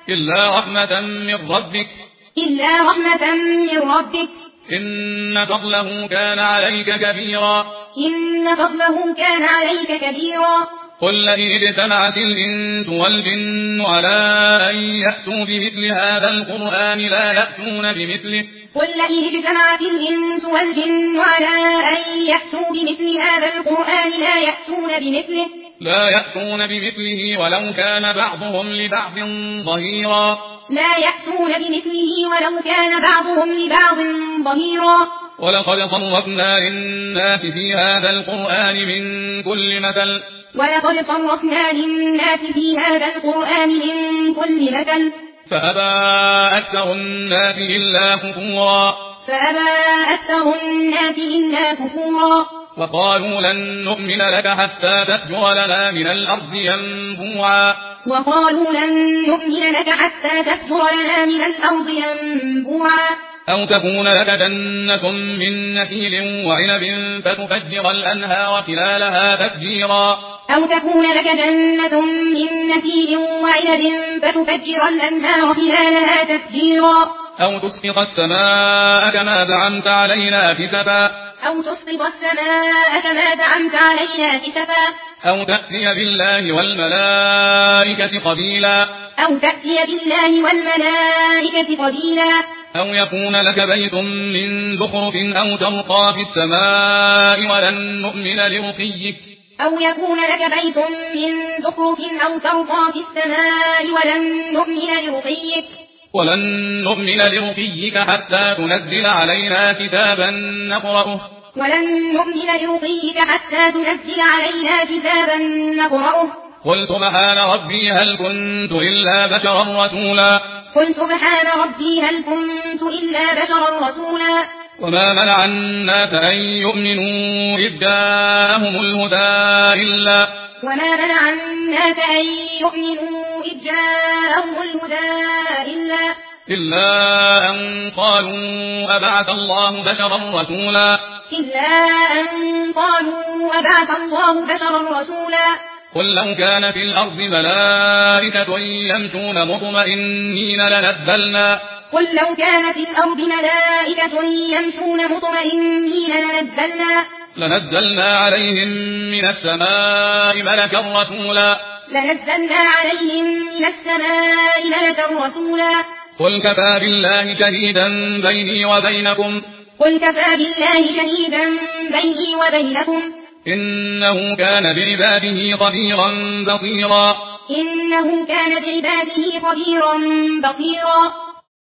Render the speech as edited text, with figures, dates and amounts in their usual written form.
إلا رحمة من ربك إلا رحمة من ربك إن فضله كان عليك كبيرا إن فضله كان عليك كبيرا قل لئن اجتمعت الإنس والجن على أن يأتوا بمثل هذا القرآن لا يأتون بمثله قل لئن اجتمعت الإنس والجن على أن يأتوا بمثل هذا القرآن لا يأتون بمثله ولو كان بعضهم لبعض ظهيرا ولقد صرفنا للناس في هذا القرآن من كل مثل فأبى أكثر الناس إلا كفورا وقالوا لن نؤمن لك حتى تفجر لنا من الأرض ينبوعا أو تكون لك جنة من نخيل وعنب فتفجر الأنهار خلالها تفجيرا أو تسقط السماء كما زعمت علينا كسفا أو تأتي بالله والملائكة قبيلا أو يكون لك بيت من زخرف أو ترقى في السماء ولن نؤمن لرقيك حتى تنزل علينا كتابا نقرأه قل سبحان ربي هل كنت إلا بشرا رسولا وما منع الناس أن يؤمنوا إذ جاءهم الهدى إلا أن قالوا أبعث الله بشرا رسولا قل لو كان في الأرض ملائكة يمشون مطمئنين لنزلنا عليهم من السماء ملكا رسولا قل كفى بالله شهيدا بيني وبينكم إنه كان بعباده خبيرا بصيرا